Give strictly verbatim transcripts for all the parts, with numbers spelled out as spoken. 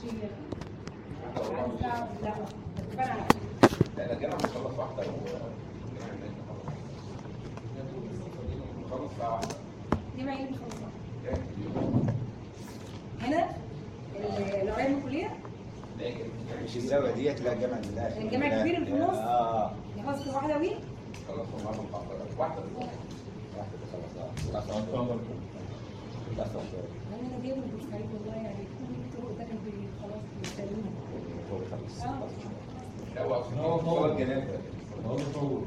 لا الجامعة بتخلص واحدة وخلص ساعة واحدة. الجامعة ايه اللي بتخلص واحدة؟ هنا اللي قريب من الكلية؟ مش الزاوية ديت، لا الجامعة اللي في الجامعة الكبير اللي في النص؟ اه يخلص واحدة وي؟ خلصوا معاهم محاضرة واحدة بس. واحدة تخلصها. لا لا انا جايبه من بورسعيد والله، يعني كل الطرق ده كان خلاص بيستلمها. هو بيخلص. لا هو أصلا هو صلاة جنازة. هو مطول.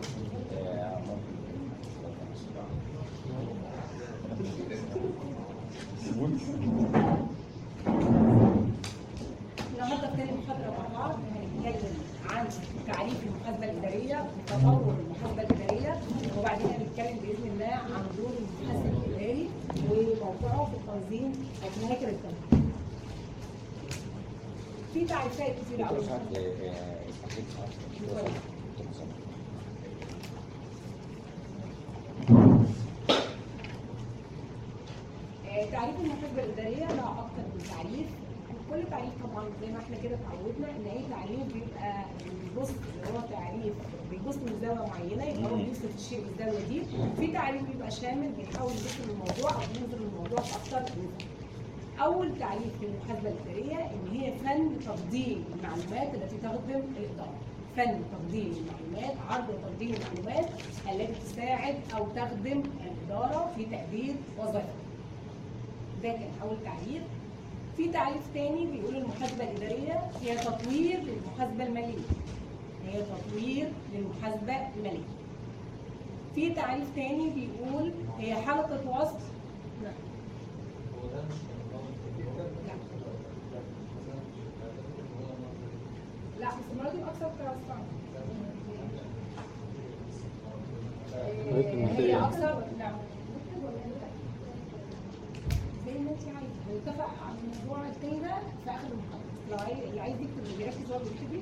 النهارده في تاني محاضرة مع بعض هنتكلم عن تعريف المحاسبة الإدارية وتطور المحاسبة الإدارية، وبعدين هنتكلم بإذن الله عن دور المحاسب الإداري وموقعه في التنظيم أو في هيكل التنظيم. في تعريفات كتير قوي. تعريف المحاسبة الإدارية له أكتر من تعريف. كل تعريف طبعا زي ما احنا كده اتعودنا ان اي تعريف بيبقى بيبص اللي هو تعريف بيبص من زاويه معينه، يبقى هو بيوصف الشيء بالزاويه دي. في تعريف بيبقى شامل بيحاول يبص للموضوع او ينظر للموضوع باكثر نظر. اول تعريف في المحاسبه الاداريه ان هي فن تقديم المعلومات التي تخدم الاداره. فن تقديم المعلومات، عرض وتقديم المعلومات التي تساعد او تخدم الاداره في تاديه وظائفها. ده كان اول تعريف. في تعريف تاني بيقول المحاسبة الإدارية هي تطوير للمحاسبة المالية. هي تطوير للمحاسبة المالية. في تعريف تاني بيقول هي حلقة وصل. لا. لا بس المرة دي أكثر توسعا. هي أكثر لا. زي ما انت عايزه، هنتفق على الموضوع التاني ده في اخر المحاضره. لو عايز اللي عايز يكتب اللي بيركز هو بيكتب.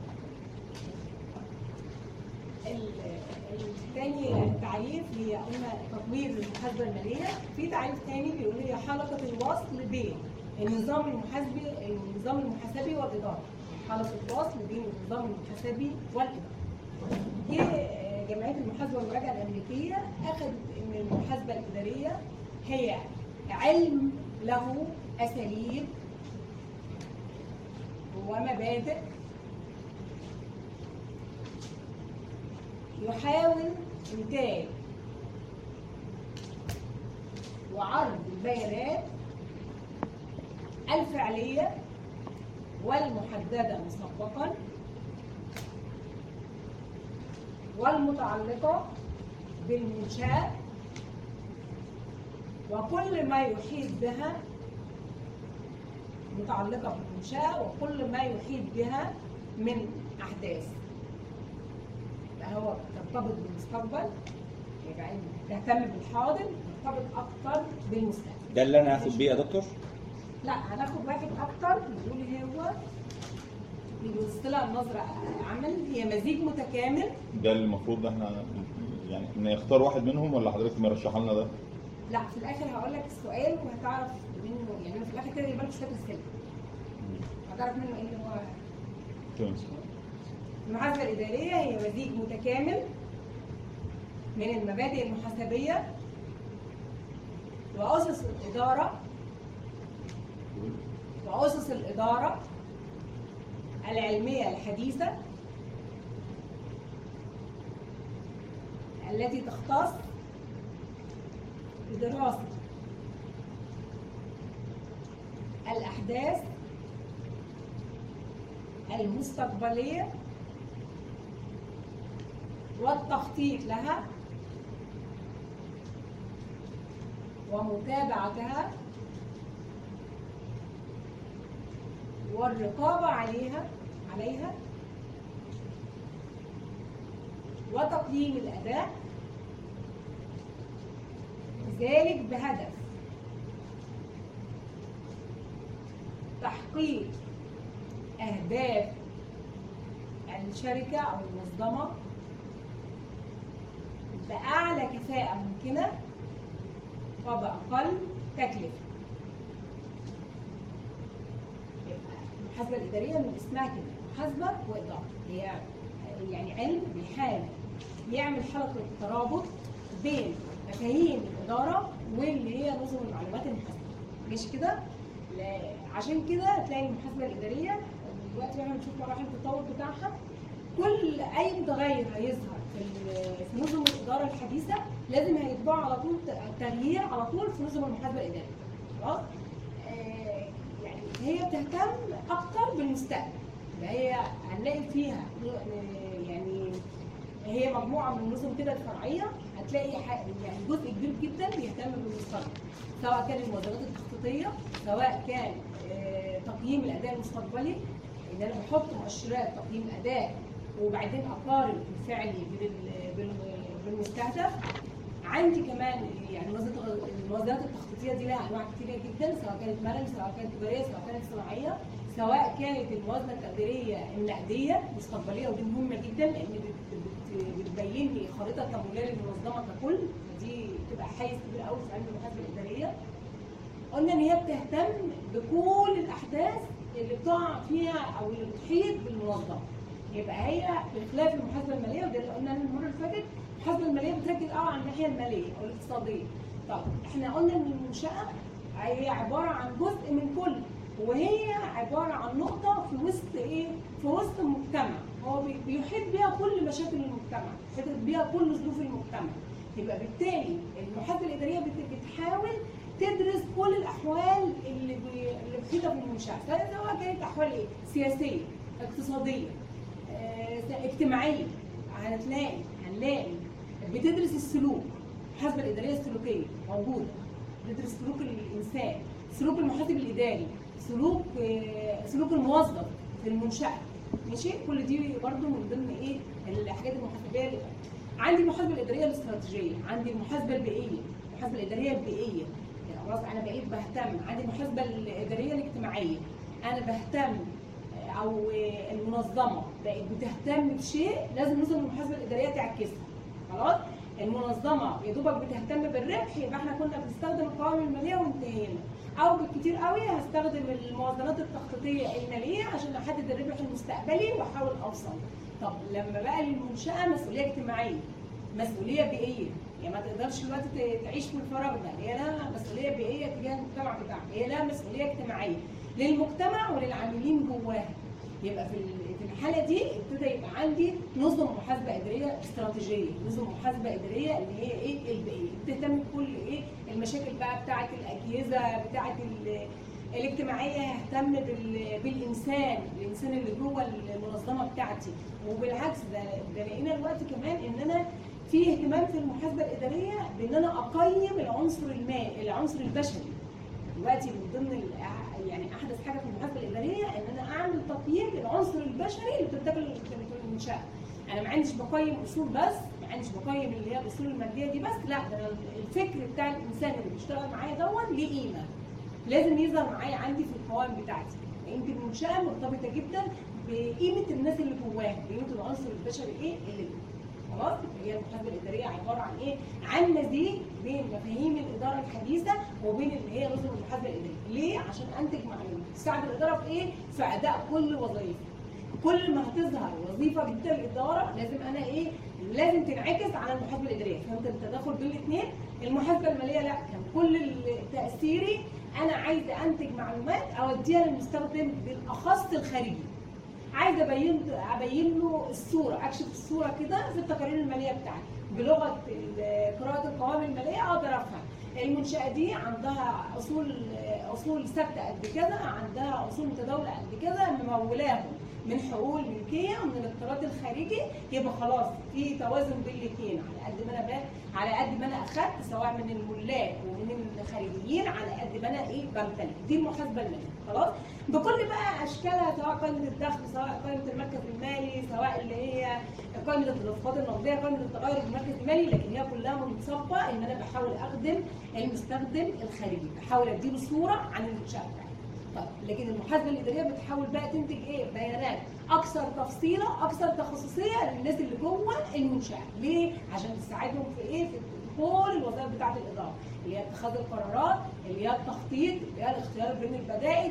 الثاني تعريف هي قلنا تطوير المحاسبه الماليه. في تعريف ثاني بيقول هي حلقه الوصل بين النظام المحاسبي النظام المحاسبي والاداره. حلقه الوصل بين النظام المحاسبي والاداره. جه جمعيه المحاسبه والمراجعه الامريكيه اخذت ان المحاسبه الاداريه هي علم له أساليب ومبادئ يحاول إنتاج وعرض البيانات الفعلية والمحددة مسبقا والمتعلقة بالمنشأة وكل ما يحيط بها، متعلقة بالمنشأة وكل ما يحيط بها من أحداث. هو ترتبط بالمستقبل، يبقى تهتم بالحاضر، ترتبط أكتر بالمستقبل. ده اللي أنا هاخد بيه يا دكتور؟ لا هناخد واحد أكتر بيقول هو بيبص لها النظرة عمل هي مزيج متكامل. ده المفروض احنا يعني نختار واحد منهم ولا حضرتك مرشحه لنا ده؟ لا في الاخر هقول لك السؤال وهتعرف منه، يعني في الاخر كده يبقى لك شويه اسئله هتعرف منه ايه اللي هو. تمام. المحاسبه الاداريه هي مزيج متكامل من المبادئ المحاسبيه واسس الاداره واسس الاداره العلميه الحديثه التي تختص بدراسة الأحداث المستقبلية والتخطيط لها ومتابعتها والرقابة عليها عليها وتقييم الأداء، ذلك بهدف تحقيق أهداف الشركة أو المنظمة بأعلى كفاءة ممكنة وبأقل تكلفة. المحاسبه الاداريه من اسمها كده، محاسبه واداره. هي يعني علم بيحاول يعمل حلقه ترابط بين مفاهيم الاداره واللي هي نظم المعلومات المحاسبه. ماشي كده؟ عشان كده تلاقي المحاسبه الاداريه دلوقتي احنا بنشوف مراحل التطور بتاعها، كل اي متغير هيظهر في في نظم الاداره الحديثه لازم هيتبع على طول تغيير على طول في نظم المحاسبه الاداريه. خلاص؟ آه يعني هي بتهتم اكتر بالمستقبل. هي هنلاقي فيها يعني هي مجموعه من النظم كده الفرعيه، هتلاقي يعني جزء كبير جدا بيهتم بالمستقبل، سواء كان الموازنات التخطيطيه، سواء كان آه تقييم الاداء المستقبلي، ان انا بحط مؤشرات تقييم اداء وبعدين اقارن الفعلي بالمستهدف. عندي كمان يعني الموازنات التخطيطيه دي لها انواع كثيره جدا، سواء كانت ماليه، سواء كانت تجاريه، سواء كانت صناعيه، سواء كانت الموازنه التقديريه النقديه المستقبليه، ودي مهمه جدا لان بتبين لي خريطه تمويليه للمنظمه ككل، ودي بتبقى حيز كبير قوي في علم المحاسبه الاداريه. قلنا ان هي بتهتم بكل الاحداث اللي بتقع فيها او اللي بتحيط بالمنظمه. يبقى هي بخلاف المحاسبه الماليه، وده اللي قلنا المره اللي فاتت، المحاسبه الماليه بتركز قوي على الناحيه الماليه او الاقتصاديه. طب احنا قلنا ان المنشاه هي عباره عن جزء من كل، وهي عباره عن نقطه في وسط ايه؟ في وسط المجتمع، هو بيحيط بيها كل مشاكل المجتمع، بيحيط بيها كل ظروف المجتمع. يبقى بالتالي المحاسبه الاداريه بتحاول تدرس كل الاحوال اللي اللي بتحيطها بالمنشاه، سواء كانت احوال ايه؟ سياسيه، اقتصاديه، اه، اجتماعيه. هنلاقي هنلاقي بتدرس السلوك، المحاسبه الاداريه السلوكيه موجوده، بتدرس سلوك الانسان، سلوك المحاسب الاداري، سلوك اه سلوك الموظف في المنشاه. ماشي؟ كل دي برضو من ضمن ايه؟ الحاجات المحاسبيه اللي عندي. المحاسبه الاداريه الاستراتيجيه، عندي المحاسبه البيئيه، المحاسبه الاداريه البيئيه، خلاص انا بقيت بهتم. عندي المحاسبه الاداريه الاجتماعيه، انا بهتم، او المنظمه بقت بتهتم بشيء لازم نظم المحاسبه الاداريه تعكسها. خلاص؟ المنظمه يا دوبك بتهتم بالربح، يبقى احنا كنا بنستخدم القوائم الماليه وانتهينا، او بالكتير قوي هستخدم الموازنات التخطيطيه الماليه عشان احدد الربح المستقبلي واحاول اوصل. طب لما بقى المنشاه مسؤوليه اجتماعيه، مسؤوليه بيئيه، يعني ما تقدرش دلوقتي تعيش في الفراغ ده، هي لها مسؤوليه بيئيه تجاه المجتمع بتاعها، هي لها مسؤوليه اجتماعيه للمجتمع وللعاملين جواها. يبقى في في الحاله دي ابتدى يبقى عندي نظم محاسبه اداريه استراتيجيه، نظم محاسبه اداريه اللي هي ايه؟ البيئيه، بتهتم بكل ايه؟ المشاكل بقى بتاعه الاجهزه، بتاعه الاجتماعيه، ههتم بالانسان، الانسان اللي جوه المنظمه بتاعتي. وبالعكس ده ده لقينا دلوقتي كمان ان انا في اهتمام في المحاسبه الاداريه بان انا اقيم العنصر المالي، العنصر البشري. دلوقتي من ضمن يعني احدث حاجه في المحاسبه الاداريه ان انا اعمل تقييم للعنصر البشري اللي بتتاكل المنشاه. انا ما عنديش بقيم اصول بس، ما عنديش بقيم اللي هي الاصول الماديه دي بس، لا ده انا الفكر بتاع الانسان اللي بيشتغل معايا دوت ليه قيمه، لازم يظهر معايا عندي في القوائم بتاعتي. يمكن المنشاه مرتبطه جدا بقيمه الناس اللي جواها، قيمه العنصر البشري ايه اللي جواها. خلاص؟ هي المحاسبه الاداريه عباره عن ايه؟ عن مزيج بين مفاهيم الاداره الحديثه وبين اللي هي نظم المحاسبه الاداريه. ليه؟ عشان انتج معلومات تساعد الاداره في ايه؟ في اداء كل وظائفها. كل ما هتظهر وظيفه جديده للاداره لازم انا ايه؟ لازم تنعكس على المحاسبه الاداريه. فهمت التداخل بين الاثنين؟ المحاسبه الماليه لا، كان كل تاثيري انا عايزه انتج معلومات اوديها للمستخدم بالاخص الخارجي. عايزه ابين ابين له الصوره، اكشف الصوره كده في التقارير الماليه بتاعتي بلغه قراءه القوائم الماليه اقدر افهم المنشاه دي عندها اصول اصول ثابته قد كذا، عندها اصول متداوله قد كذا، ممولاهم من حقوق الملكيه ومن الاقتراض الخارجي، يبقى خلاص في توازن بين الاثنين. على قد ما انا على قد ما انا اخدت سواء من الملاك ومن الخارجيين، على قد ما انا ايه؟ بمتلك. دي المحاسبه الماليه. خلاص؟ بكل بقى اشكالها، سواء قائمه الدخل، سواء قائمه المركز المالي، سواء اللي هي قائمه التدفقات النقديه، قائمه التغير في المركز المالي، لكن هي كلها منصبه ان انا بحاول اخدم المستخدم الخارجي، بحاول اديله صوره عن المنشاه بتاعتي. طيب لكن المحاسبه الاداريه بتحاول بقى تنتج ايه؟ بيانات اكثر تفصيلا، اكثر تخصصيه للناس اللي جوه المنشاه. ليه؟ عشان تساعدهم في ايه؟ في كل الوظائف بتاعت الاداره، اللي هي اتخاذ القرارات، اللي هي التخطيط، اللي هي الاختيار بين البدائل.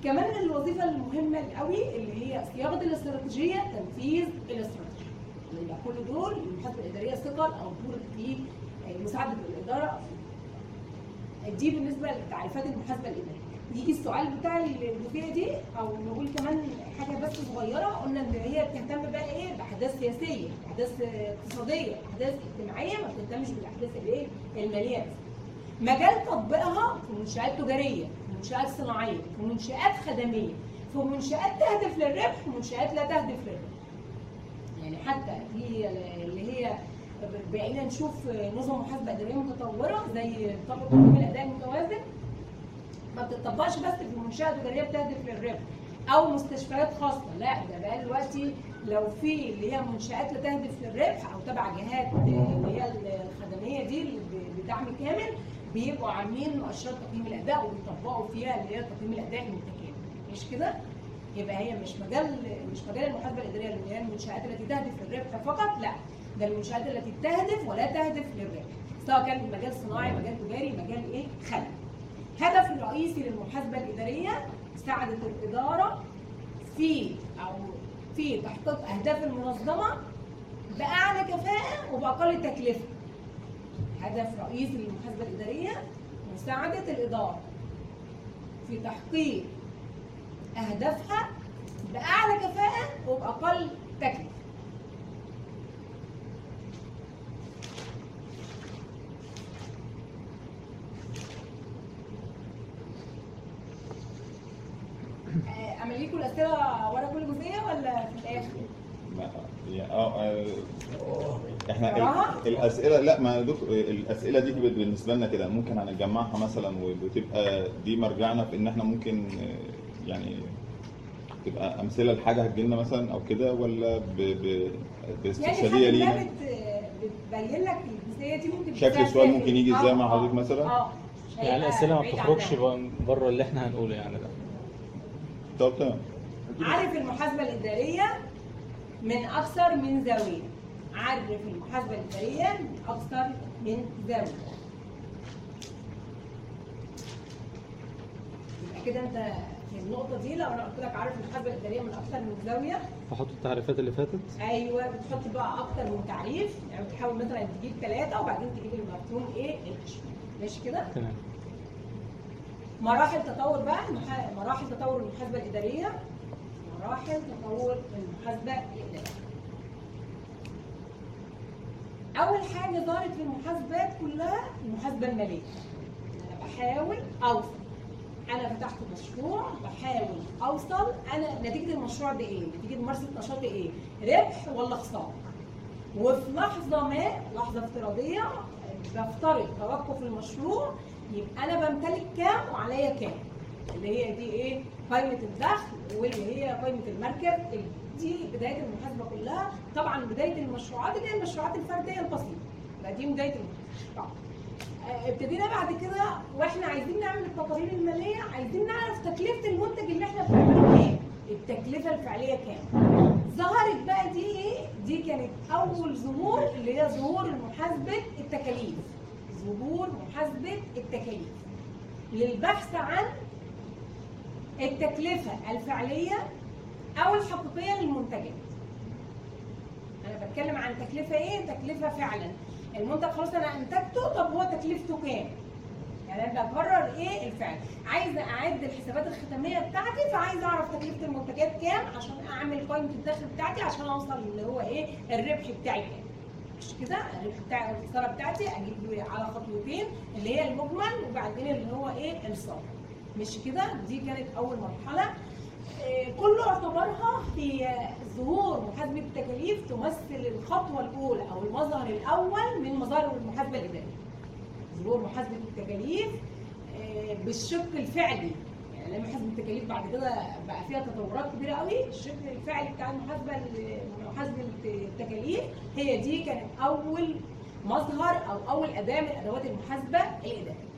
كمان الوظيفه المهمه قوي اللي هي صياغه الاستراتيجيه، تنفيذ الاستراتيجيه. يبقى كل دول المحاسبه الاداريه ثقل او دور في مساعده الاداره. دي بالنسبه لتعريفات المحاسبه الاداريه. يجي السؤال بتاع الجزئيه دي، او نقول كمان حاجه بس صغيره، قلنا ان هي بتهتم بقى ايه؟ باحداث سياسيه، احداث اقتصاديه، احداث اجتماعيه، ما بتهتمش بالاحداث الايه؟ الماليه بس. مجال تطبيقها في منشآت تجاريه، في منشآت صناعيه، في منشآت خدميه، في منشآت تهدف للربح ومنشآت لا تهدف للربح. يعني حتى هي اللي هي بقينا نشوف نظم محاسبه اداريه متطوره زي طاقه تقييم الاداء المتوازن، ما بتطبقش بس في منشاه تجاريه بتهدف للربح او مستشفيات خاصه، لا ده بقى دلوقتي لو في اللي هي منشات لا تهدف للربح او تبع جهات اللي هي الخدميه دي بدعم كامل، بيبقوا عاملين مؤشرات تقييم الاداء وبيطبقوا فيها اللي هي تقييم الاداء المتكامل. مش كده؟ يبقى هي مش مجال مش مجال المحاسبه الاداريه اللي هي المنشات التي تهدف للربح فقط، لا ده المنشات التي تهدف ولا تهدف للربح، سواء كان مجال صناعي، مجال تجاري، مجال ايه؟ خدمي. الهدف الرئيسي للمحاسبه الاداريه مساعده الاداره في او في تحقيق اهداف المنظمه باعلى كفاءه وباقل تكلفه. هدف رئيسي للمحاسبه الاداريه مساعده الاداره في تحقيق اهدافها باعلى كفاءه وباقل تكلفه. اعمل لكم الاسئله ورا كل جزئيه ولا في الاخر؟ اه احنا ال- الاسئله لا ما دكتور الاسئله دي بالنسبه لنا كده ممكن هنجمعها مثلا وتبقى دي مرجعنا في ان احنا ممكن يعني تبقى امثله لحاجه هتجي لنا مثلا او كده، ولا ب ب باستشهاديه يعني لينا؟ حاجه بتبين لك الجزئيه دي ممكن شكل السؤال ممكن يجي ازاي مع حضرتك مثلا؟ اه يعني الاسئله ما بتخرجش بره اللي احنا هنقوله يعني ده. طب تمام. عارف المحاسبه الاداريه من اكثر من زاويه. عارف المحاسبه الاداريه من اكثر من زاويه. يبقى كده انت في النقطه دي لو انا قلت لك عارف المحاسبه الاداريه من اكثر من زاويه، بحط التعريفات اللي فاتت. ايوه بتحط بقى اكتر من تعريف، يعني بتحاول مثلا تجيب ثلاثه وبعدين تجيب المفهوم ايه؟ الاشمال. ماشي كده؟ تمام. مراحل تطور بقى مراحل تطور المحاسبه الاداريه. مراحل تطور المحاسبه الاداريه. اول حاجه ظهرت في المحاسبات كلها المحاسبه الماليه. انا بحاول اوصل، انا فتحت مشروع بحاول اوصل انا نتيجه المشروع ده ايه؟ نتيجه ممارسه نشاطي ايه؟ ربح ولا خساره؟ وفي لحظه ما لحظه افتراضيه بفترض توقف المشروع، يبقى انا بمتلك كام وعليا كام؟ اللي هي دي ايه؟ قائمه الدخل واللي هي قائمه المركب. دي بدايه المحاسبه كلها. طبعا بدايه المشروعات اللي هي المشروعات الفرديه البسيطه. يبقى دي بدايه المحاسبه. ابتدينا بعد كده واحنا عايزين نعمل التقارير الماليه، عايزين نعرف تكلفه المنتج اللي احنا بنعمله ايه؟ التكلفه الفعليه كام؟ ظهرت بقى دي ايه؟ دي كانت اول ظهور اللي هي ظهور محاسبه التكاليف. ظهور محاسبه التكاليف للبحث عن التكلفه الفعليه او الحقيقيه للمنتجات. انا بتكلم عن تكلفه ايه؟ تكلفه فعلا. المنتج خلاص انا انتجته، طب هو تكلفته كام؟ يعني انا بقرر ايه الفعل. عايزه اعد الحسابات الختاميه بتاعتي، فعايزه اعرف تكلفه المنتجات كام عشان اعمل قائمه الدخل بتاعتي عشان اوصل اللي هو ايه؟ الربح بتاعي كام. مش كده؟ الربح بتاعي او الخساره بتاعتي اجيب على خطوتين اللي هي المجمل وبعدين اللي هو ايه؟ الصافي. مش كده؟ دي كانت اول مرحله. إيه كله اعتبرها هي ظهور محاسبه التكاليف تمثل الخطوه الاولى او المظهر الاول من مظاهر المحاسبه الاداريه. ظهور محاسبه التكاليف إيه بالشق الفعلي. يعني لما محاسبه التكاليف بعد كده بقى فيها تطورات كبيره قوي، الشق الفعلي بتاع المحاسبه محاسبه التكاليف هي دي كانت اول مظهر او اول اداه من ادوات المحاسبه الاداريه.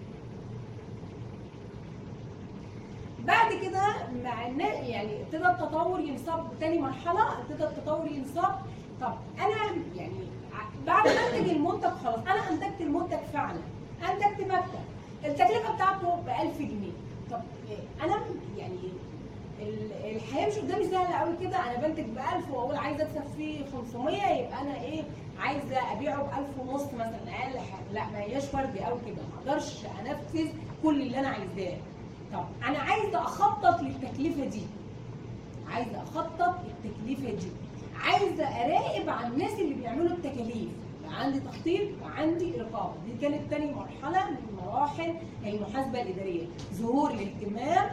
بعد كده مع يعني ابتدى التطور ينصب. تاني مرحله ابتدى التطور ينصب. طب انا يعني بعد ما انتج المنتج خلاص انا انتجت المنتج فعلا، انتجت مكتب التكلفه بتاعته ب ألف جنيه. طب انا يعني ال- الحياه مش قدامي سهله قوي كده، انا بنتج ب ألف واقول عايزه اكسب فيه خمسمية، يبقى انا ايه عايزه ابيعه ب ألف ونص مثلا اقل حاجه. لا، ما هياش فردي قوي كده، ما اقدرش انفذ كل اللي انا عايزاه. طب انا عايزه اخطط للتكلفه دي، عايزه اخطط التكلفه دي، عايزه اراقب على الناس اللي بيعملوا التكاليف، عندي تخطيط وعندي رقابه. دي كانت تاني مرحله من مراحل المحاسبه الاداريه، ظهور الاهتمام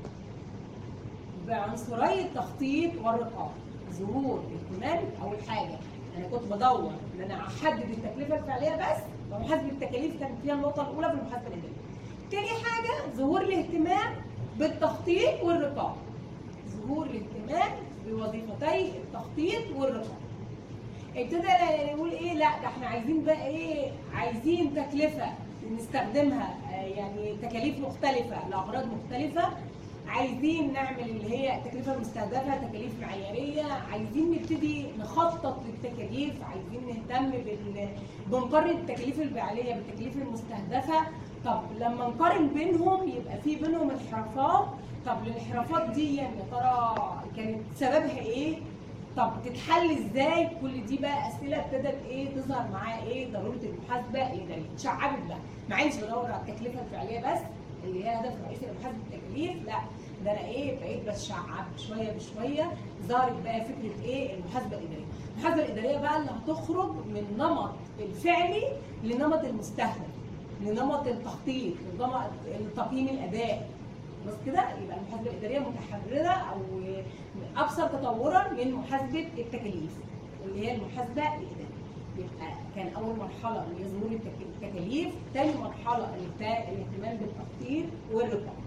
بعنصري التخطيط والرقابه. ظهور الاهتمام اول حاجه، انا كنت بدور ان انا احدد التكلفه الفعليه بس، ومحاسبه التكاليف كانت فيها النقطه الاولى في المحاسبه الاداريه. تاني حاجه ظهور الاهتمام بالتخطيط والرقابه. ظهور الاهتمام بوظيفتي التخطيط والرقابه. ابتدى يقول ايه، لا ده احنا عايزين بقى ايه، عايزين تكلفه نستخدمها يعني تكاليف مختلفه لاغراض مختلفه، عايزين نعمل اللي هي التكلفه المستهدفه تكاليف معياريه، عايزين نبتدي نخطط للتكاليف، عايزين نهتم بال بنقارن التكاليف الفعليه بالتكاليف المستهدفه. طب لما نقارن بينهم يبقى في بينهم انحرافات، طب الانحرافات دي يا ترى كانت سببها ايه؟ طب تتحل ازاي؟ كل دي بقى اسئله ابتدت ايه تظهر معاها ايه ضروره المحاسبه الاداريه، اتشعبت بقى، ما عادش بدور على التكلفه الفعليه بس اللي هي هدف رئيسي لمحاسبه التكاليف، لا ده انا ايه بقيت بتشعب شويه بشويه، ظهرت بقى فكره ايه المحاسبه الاداريه. المحاسبه الاداريه بقى اللي هتخرج من نمط الفعلي لنمط المستهدف، لنمط التخطيط، لنمط تقييم الاداء. بس كده يبقى المحاسبه الاداريه متحرره او اكثر تطورا من محاسبه التكاليف اللي هي المحاسبه الاداريه. يبقى كان اول مرحله اللي هي ظهور التكاليف، ثاني مرحله الاهتمام بالتخطيط والرقابه.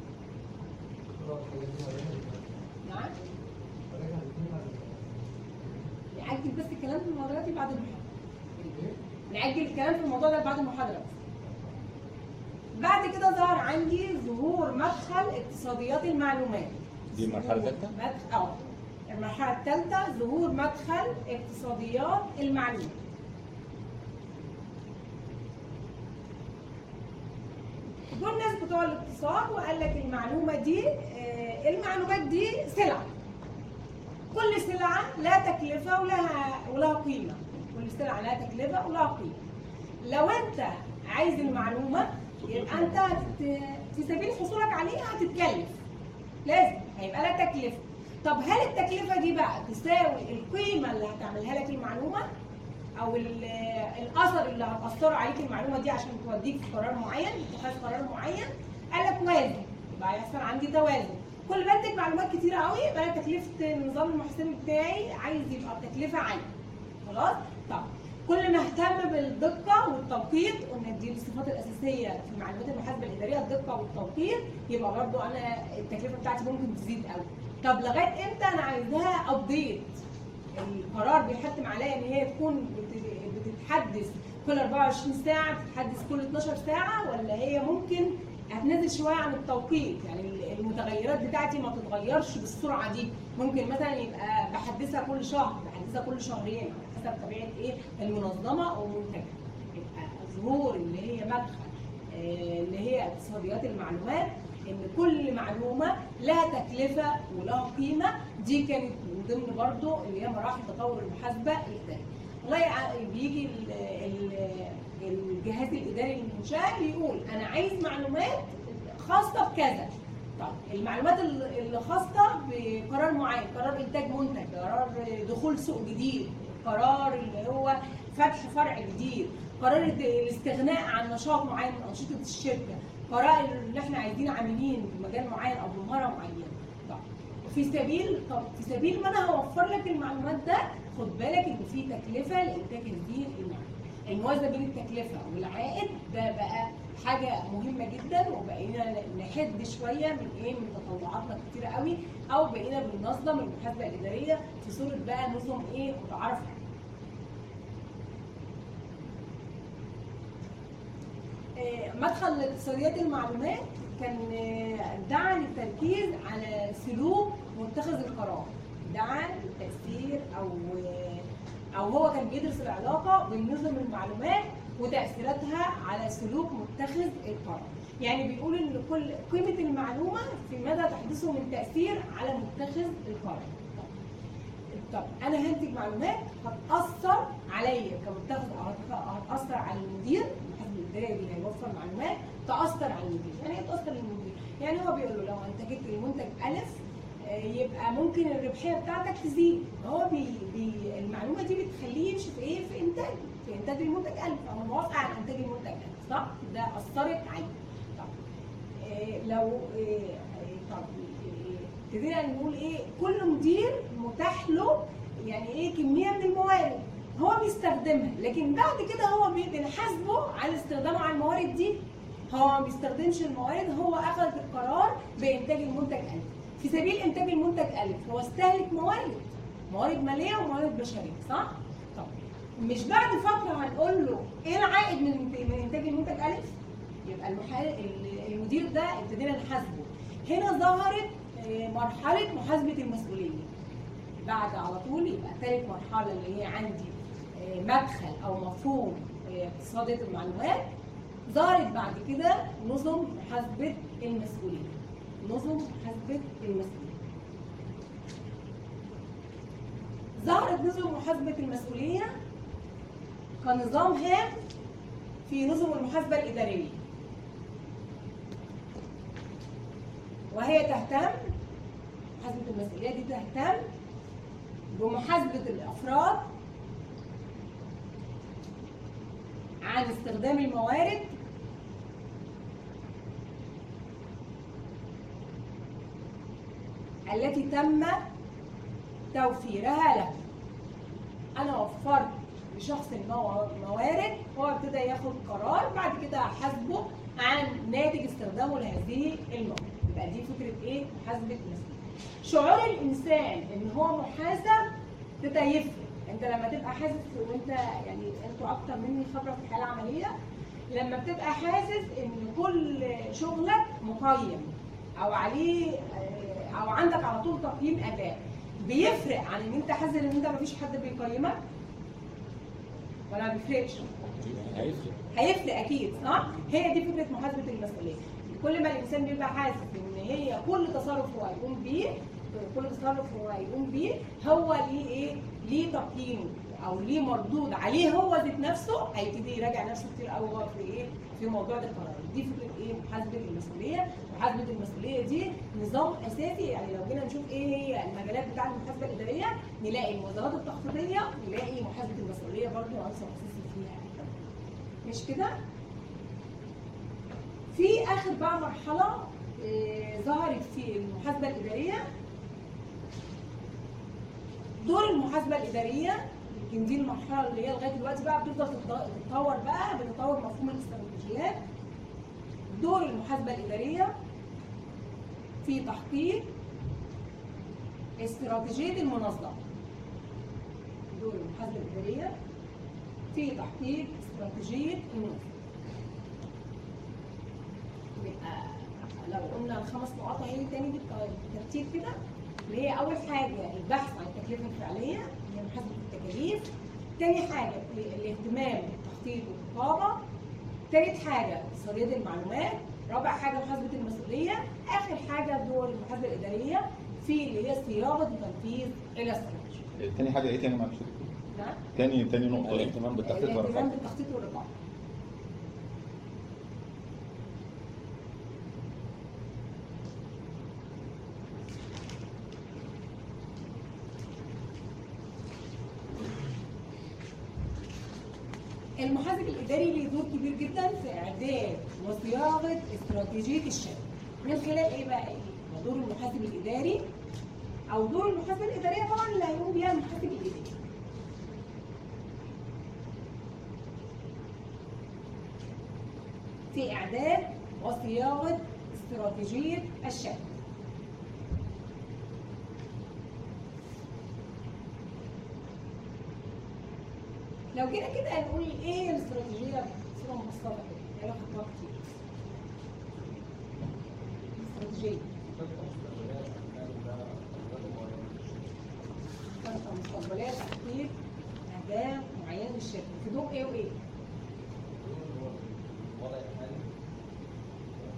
نعم؟ نأجل بس الكلام في الموضوع ده بعد المحاضره. نأجل الكلام في الموضوع ده بعد المحاضره. بعد كده ظهر عندي ظهور مدخل اقتصاديات المعلومات. دي المرحله الثالثه؟ مدخل اه المرحله الثالثه ظهور مدخل اقتصاديات المعلومات. دول الناس بتوع الاقتصاد وقال لك المعلومه دي آه المعلومات دي سلعه. كل سلعه لها تكلفه ولها ولها قيمه. كل سلعه لها تكلفه ولها قيمه. لو انت عايز المعلومه يبقى انت في سبيل حصولك عليها هتتكلف، لازم هيبقى لها تكلفه. طب هل التكلفه دي بقى تساوي القيمه اللي هتعملها لك المعلومه او الاثر اللي هتاثر عليك المعلومه دي عشان توديك في قرار معين، اتخاذ قرار معين؟ قال لك وازن، يبقى هيحصل عندي توازن. كل ما انتج معلومات كتيره قوي يبقى انا تكلفه النظام المحاسبي بتاعي عايز يبقى بتكلفه عاليه. خلاص؟ طب كل ما اهتم بالدقه والتوقيت، قلنا دي الصفات الاساسيه في معلومات المحاسبه الاداريه، الدقه والتوقيت، يبقى برضو انا التكلفه بتاعتي ممكن تزيد قوي. طب لغايه امتى انا عايزاها ابديت؟ القرار بيحتم عليا ان هي تكون بتتحدث كل أربعة وعشرين ساعه، بتتحدث كل اتناشر ساعه، ولا هي ممكن هتنزل شويه عن التوقيت؟ يعني المتغيرات بتاعتي ما تتغيرش بالسرعه دي، ممكن مثلا يبقى بحدثها كل شهر، بحدثها كل شهرين على حسب طبيعه ايه المنظمه او المنتجه. يبقى ظهور اللي هي مدخل اللي هي اقتصاديات المعلومات، ان كل معلومه لها تكلفه ولها قيمه. دي كانت من ضمن برضو اللي هي مراحل تطور المحاسبه الاداريه. والله بيجي الجهاز الاداري للمنشاه بيقول انا عايز معلومات خاصه بكذا. طب المعلومات اللي خاصه بقرار معين، قرار انتاج منتج، قرار دخول سوق جديد، قرار اللي هو فتح فرع جديد، قرار الاستغناء عن نشاط معين من انشطه الشركه، قرار اللي احنا عايزين عاملين في مجال معين او بمهاره معينه. طب في سبيل طب في سبيل ما انا هوفر لك المعلومات ده، خد بالك ان في تكلفه لانتاج هذه المعلومات. الموازنه بين التكلفه والعائد ده بقى حاجه مهمه جدا، وبقينا نحد شويه من ايه من تطلعاتنا كتيره قوي، او بقينا بننظم المحاسبه الاداريه في صوره بقى نظم ايه متعارف عليها. مدخل اقتصاديات المعلومات كان دعا للتركيز على سلوك متخذ القرار، دعا للتأثير او او هو كان بيدرس العلاقه بين نظم المعلومات وتأثيراتها على سلوك متخذ القرار. يعني بيقول ان كل قيمه المعلومه في مدى تحديثه من تاثير على متخذ القرار. طب انا هنتج معلومات هتاثر عليا كمتخذ، او هتاثر على المدير، المحاسب الاداري اللي هيوفر معلومات تاثر على المدير. يعني ايه تاثر على المدير؟ يعني هو بيقول له لو انتجت المنتج الف يبقى ممكن الربحيه بتاعتك تزيد. هو بي بي المعلومه دي بتخليه يمشي في ايه؟ في انتاج في انتاج المنتج الف، او موافقه على انتاج المنتج الف، صح؟ ده اثرت عليه. طب إيه لو إيه طب ابتدينا إيه نقول ايه؟ كل مدير متاح له يعني ايه كميه من الموارد هو بيستخدمها، لكن بعد كده هو بنحاسبه على استخدامه على الموارد دي. هو ما بيستخدمش الموارد، هو اخذ القرار بانتاج المنتج الف. في سبيل انتاج المنتج الف هو استهلك موارد، موارد ماليه وموارد بشريه، صح؟ طب مش بعد فتره هنقول له ايه العائد من من انتاج المنتج الف؟ يبقى المحا... المدير ده ابتدينا نحاسبه. هنا ظهرت مرحله محاسبه المسؤوليه. بعد على طول يبقى ثالث مرحله اللي هي عندي مدخل او مفهوم اقتصاديه المعلومات. ظهرت بعد كده نظم محاسبه المسؤوليه. نظم محاسبه المسؤوليه. ظهرت نظم محاسبه المسؤوليه كنظام هام في نظم المحاسبه الاداريه، وهي تهتم محاسبه المسؤوليه دي تهتم بمحاسبه الافراد عن استخدام الموارد التي تم توفيرها له. انا وفرت لشخص الموارد، هو ابتدى ياخد قرار، بعد كده هحاسبه عن ناتج استخدامه لهذه الموارد. يبقى دي فكره ايه؟ محاسبه المسؤوليه. شعور الانسان ان هو محاسب ابتدى يفرق. انت لما تبقى حاسس، وانت يعني انتوا اكتر مني خبره في الحياه العمليه، لما بتبقى حاسس ان كل شغلك مقيم او عليه او عندك على طول تقييم اداء، بيفرق عن ان انت حاسس ان انت مفيش حد بيقيمك؟ ولا ما بيفرقش؟ هيفرق هيفرق اكيد، صح؟ هي دي فكره محاسبه المسؤوليه. كل ما الانسان بيبقى حاسس ان هي كل تصرف هو هيقوم بيه، كل تصرف هو هيقوم بيه هو ليه ايه؟ ليه تقييم او ليه مردود عليه هو ذات نفسه، هيبتدي يراجع نفسه كتير قوي هو في ايه؟ في موضوع القرار. دي فكره ايه؟ محاسبه المسؤوليه. محاسبه المسؤوليه دي نظام اساسي. يعني لو جينا نشوف ايه هي المجالات بتاعه المحاسبه الاداريه، نلاقي الموازنات التخطيطيه، نلاقي محاسبه المسؤوليه برضه عنصر اساسي فيها. مش كده؟ في اخر بقى مرحله إيه ظهرت في المحاسبه الاداريه، دور المحاسبه الاداريه. يمكن دي المرحله اللي هي لغايه دلوقتي بقى بتفضل تتطور بقى بتطور مفهوم الاستراتيجيات. دور المحاسبه الاداريه في تحقيق استراتيجيه المنظمه. دور المحاسبه الاداريه في تحقيق استراتيجيه المنظمه. يبقى لو قلنا الخمس نقاط اهي تاني بالترتيب كده، اللي هي اول حاجه البحث عن التكلفه الفعليه اللي هي محاسبه التكاليف. تاني حاجه الاهتمام بالتخطيط والرقابه. تالت حاجه اقتصاديه المعلومات. رابع حاجه محاسبه المسؤوليه. اخر حاجه دور المحاسبه الاداريه في اللي هي صياغه وتنفيذ الاستراتيجيه. تاني حاجه ايه تاني معلش؟ نعم؟ تاني تاني نقطه ايه؟ الاهتمام بالتخطيط الاهتمام والرقابه. بالتخطيط والرقابه. المحاسب الاداري له دور كبير جدا في اعداد وصياغه استراتيجيه الشركه. من خلال ايه بقى؟ ايه؟ دور المحاسب الاداري او دور المحاسبه الاداريه طبعا اللي هيقوم بيها المحاسب الاداري. في اعداد وصياغه استراتيجيه الشركه. لو جينا كده هنقول ايه هي الاستراتيجيه بصوره مبسطه كده؟ هي لها خطوات كتير. استراتيجيه خطه مستقبليه تحقيق اهداف معينه للشركه في ضوء ايه وايه؟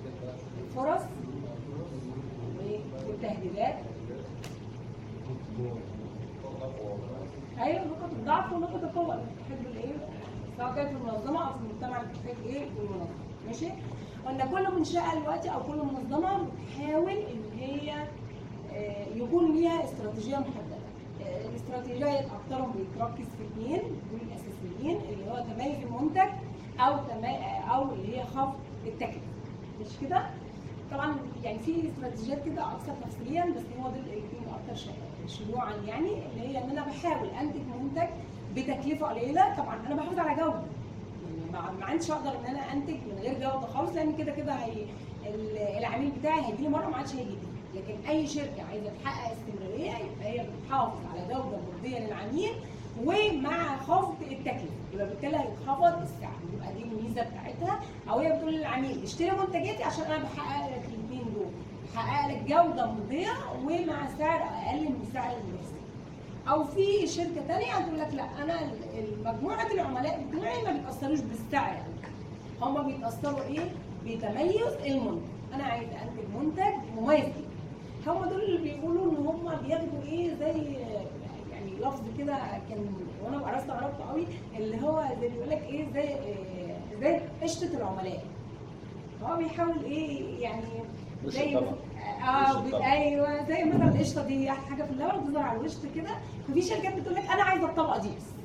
الضعف ونقط القوه اللي بتحب الايه سواء كانت في المنظمه او في المجتمع اللي بتحتاج ايه في المنظمه. ماشي؟ قلنا كل منشاه دلوقتي او كل منظمه بتحاول ان هي آه، يكون ليها استراتيجيه محدده. آه، الاستراتيجيات اكثرهم بيتركز في اثنين دول الاساسيين اللي هو تميز المنتج او تمي... او اللي هي خفض التكلفه. مش كده؟ طبعا يعني في استراتيجيات كده اكثر تفصيليا بس هو دول الاثنين اكثر شيوعا يعني اللي هي ان انا بحاول انتج منتج بتكلفه قليله. طبعا انا بحافظ على جوده يعني ما ما عنديش اقدر ان انا انتج من غير جوده خالص لان كده كده هي العميل بتاعي هيجي لي مره ما عادش هيجي تاني. لكن اي شركه عايزه تحقق استمراريه يبقى هي بتحافظ على جوده مرضيه للعميل ومع خفض التكلفه. يبقى بالتالي هيتخفض السعر يبقى دي الميزه بتاعتها. او هي بتقول للعميل اشتري منتجاتي عشان انا بحقق لك الاثنين دول بحقق لك جوده مرضيه ومع سعر اقل من سعر المنافسين. او في شركه ثانيه هتقول لك لا انا مجموعه العملاء بتوعي ما بيتاثروش بالسعر يعني. هم بيتاثروا ايه؟ بتميز المنتج. انا عايزه انتج منتج مميز جدا. هم دول اللي بيقولوا ان هم بياخدوا ايه زي يعني لفظ كده كان وانا بقرا استغربت قوي اللي هو زي بيقول لك ايه زي إيه زي قشطه العملاء. هو بيحاول ايه يعني زي اه ايوه زي مثلا القشطه دي حاجه في اللبن بتظهر على الوش كده. ففي شركات بتقول لك انا عايزه الطبقه دي بس.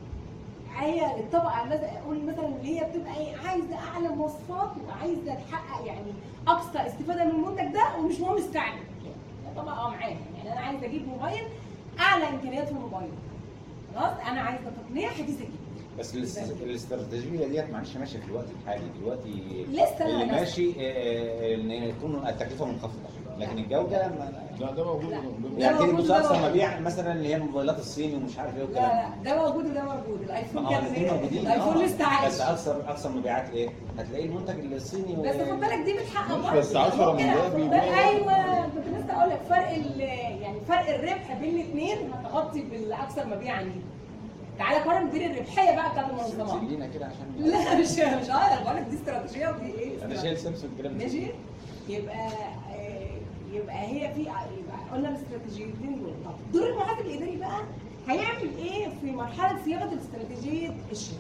هي الطبقه مثلا اقول مثلا اللي هي بتبقى ايه عايزه اعلى مواصفات وعايزه تحقق يعني اقصى استفاده من المنتج ده ومش مهم السعر. طبعا اه معايا يعني انا عايزه اجيب موبايل اعلى امكانيات في الموبايل. خلاص انا عايزه تقنيه حديثه جدا. بس الاست- الاستراتيجيه ديت معلش ماشيه في الوقت الحالي دلوقتي لسه اللي لسه. ماشي آه، ان يكون التكلفه منخفضه لكن الجوده ما- لا ده موجود لا. موجود. يعني تيجي موجود تبص وده اكثر موجود. مبيع مثلا اللي هي الموبايلات الصيني ومش عارف ايه لا والكلام لا ده موجود وده موجود. الايفون ما هو كان الاثنين موجودين الايفون آه. لسه عايش. بس اكثر اكثر مبيعات ايه؟ هتلاقي المنتج الصيني و... بس خد بالك دي بتحقق مش برضه. بس عشرة من ده ممكن بيبيع. ايوه كنت لسه اقول لك فرق ال- يعني فرق الربح بين الاثنين هتغطي بالاكثر مبيعا دي. تعالى قارن بين الربحيه بقى بتاعت المنظمات. سجلينا كده عشان لا مش مش عارف بقول لك دي استراتيجيه ودي ايه؟ انا شايل سامسونج الكلام ده ماشي؟ يبقى آه، يبقى هي في يبقى قلنا الاستراتيجيتين دول. طب دور المحاسب الاداري بقى هيعمل ايه في مرحله صياغه الاستراتيجيه الشركه؟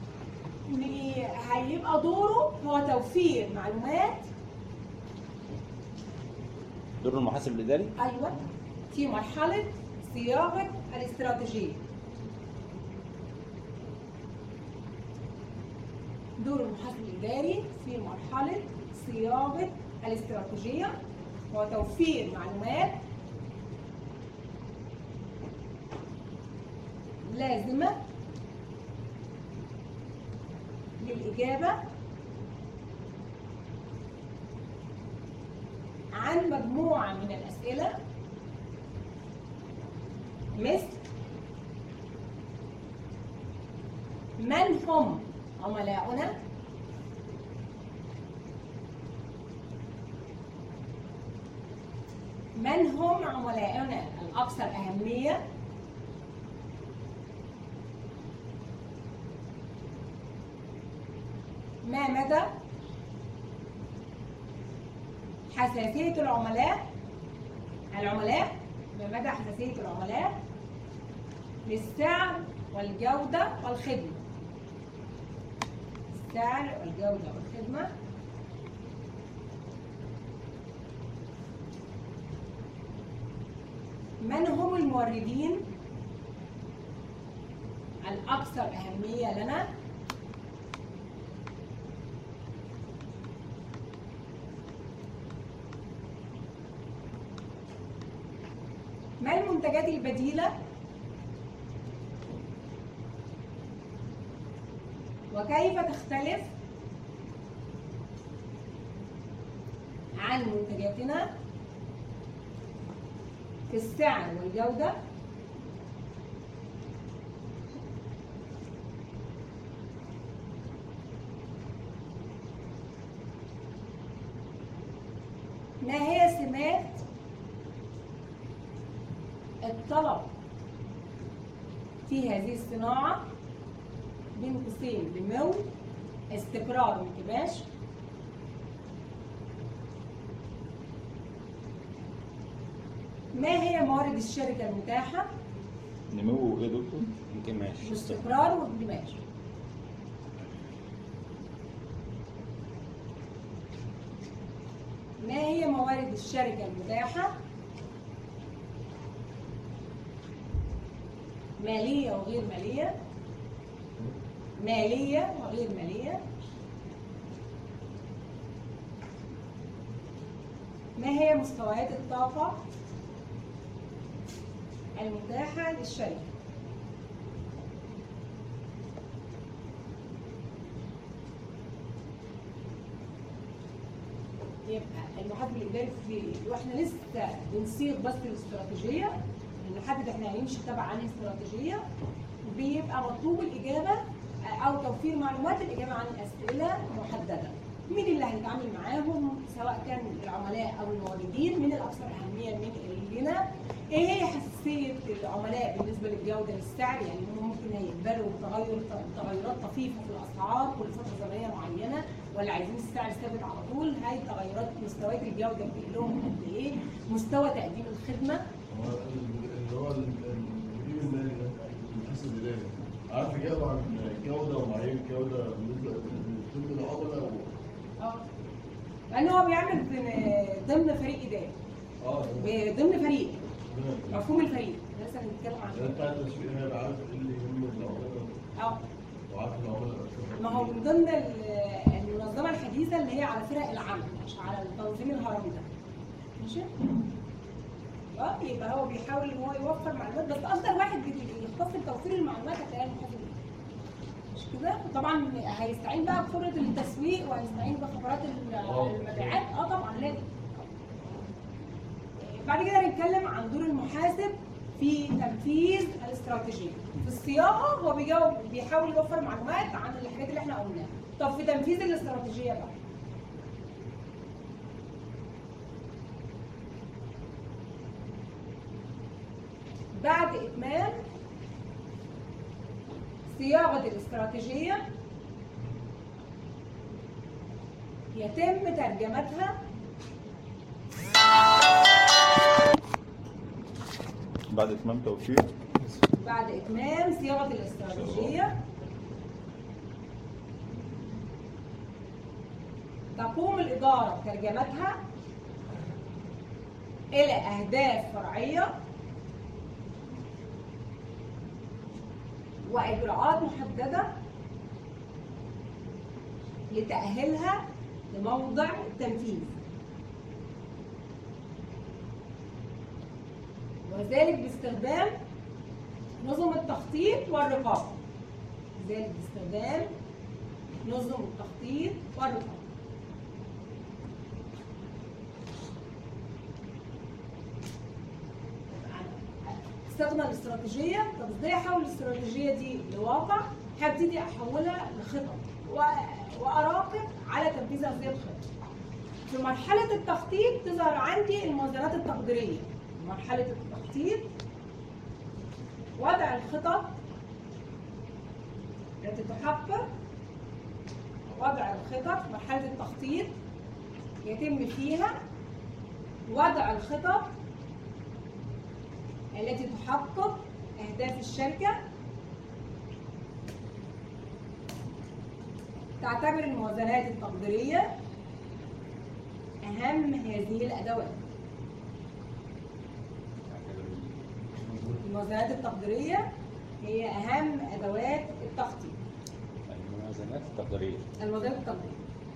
إن هيبقى دوره هو توفير معلومات. دور المحاسب الاداري ايوه في مرحله صياغه الاستراتيجيه. دور المحاسب الاداري في مرحله صياغه الاستراتيجيه هو توفير معلومات لازمه للاجابه عن مجموعه من الاسئله مثل من هم عملاؤنا؟ من هم عملاؤنا الأكثر أهمية؟ ما مدى حساسية العملاء العملاء ما مدى حساسية العملاء للسعر والجودة والخدمة؟ السعر والجودة والخدمة. من هم الموردين الأكثر أهمية لنا؟ ما المنتجات البديلة؟ وكيف تختلف عن منتجاتنا في السعر والجودة؟ ما هي سمات الطلب في هذه الصناعة بين قوسين نمو استقرار وانكماش؟ ما هي موارد الشركة المتاحة؟ نمو ايه يا دكتور؟ اندماج. واستقرار واندماج. ما هي موارد الشركة المتاحة؟ مالية وغير مالية، مالية وغير مالية. ما هي مستويات الطاقة المتاحة للشركة؟ يبقى المحاسب الإداري في واحنا لسه بنصيغ بس الاستراتيجية، نحدد احنا هنمشي تبع عن استراتيجية، بيبقى مطلوب الإجابة أو توفير معلومات الإجابة عن أسئلة محددة. مين اللي هنتعامل معاهم سواء كان العملاء أو الموردين، من الأكثر أهمية من لنا، إيه هي حساسية العملاء بالنسبة للجودة للسعر، يعني هم ممكن هيقبلوا تغير تغيرات طفيفة في الأسعار كل فترة زمنية معينة، ولا عايزين السعر ثابت على طول. هاي تغيرات مستويات الجودة بتقول لهم قد إيه، مستوى تقديم الخدمة. اللي هو المدير المالي ده المحاسب الاداري عارف يجاوب عن الجوده ومعايير الجوده بالنسبه لكل العملاء. اه لأن هو بيعمل ضمن فريق إداري. اه ضمن فريق، مفهوم الفريق مثلا نتكلم عن ده بتاع التسويق هيبقى عارف ايه اللي يهم العملاء. اه وعارف العملاء. ما هو من ضمن المنظمه الحديثه اللي هي على فرق العمل، مش على التنظيم الهرمي ده. ماشي؟ اه يبقى هو بيحاول ان هو يوفر معلومات، بس اكتر واحد يختص بتوفير المعلومات هتلاقيه المحاسب. مش كده؟ طبعا هيستعين بقى بخبره التسويق وهيستعين بخبرات المبيعات. اه طبعا لازم. بعد كده هنتكلم عن دور المحاسب في تنفيذ الاستراتيجيه. في الصياغه هو بيجاوب بيحاول يوفر معلومات عن الحاجات اللي احنا قلناها. طب في تنفيذ الاستراتيجيه بقى، بعد اتمام صياغه الاستراتيجيه يتم ترجمتها بعد اتمام توفير بعد اتمام صياغه الاستراتيجيه تقوم الاداره بترجمتها الى اهداف فرعيه واجراءات محدده لتاهيلها لموضع التنفيذ، وذلك باستخدام نظم التخطيط والرقابة. ذلك باستخدام نظم التخطيط والرقابة. استخدم الاستراتيجية. طب ازاي احول الاستراتيجية دي لواقع؟ هبتدي احولها لخطط واراقب على تنفيذ هذه الخطط. في مرحلة التخطيط تظهر عندي الموازنات التقديرية. مرحلة التخطيط وضع الخطط التي تحقق وضع الخطط. مرحلة التخطيط يتم فيها وضع الخطط التي تحقق أهداف الشركة. تعتبر الموازنات التقديرية أهم هذه الأدوات. الموازنات التقديرية هي أهم أدوات التخطيط. الموازنات التقديرية. الموازنات التقديرية.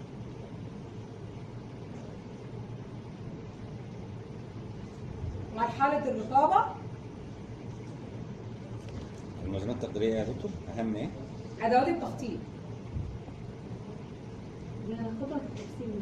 مرحلة الرقابة. الموازنات التقديرية يا دكتور أهم إيه؟ أدوات التخطيط. هناخدها في التفصيل.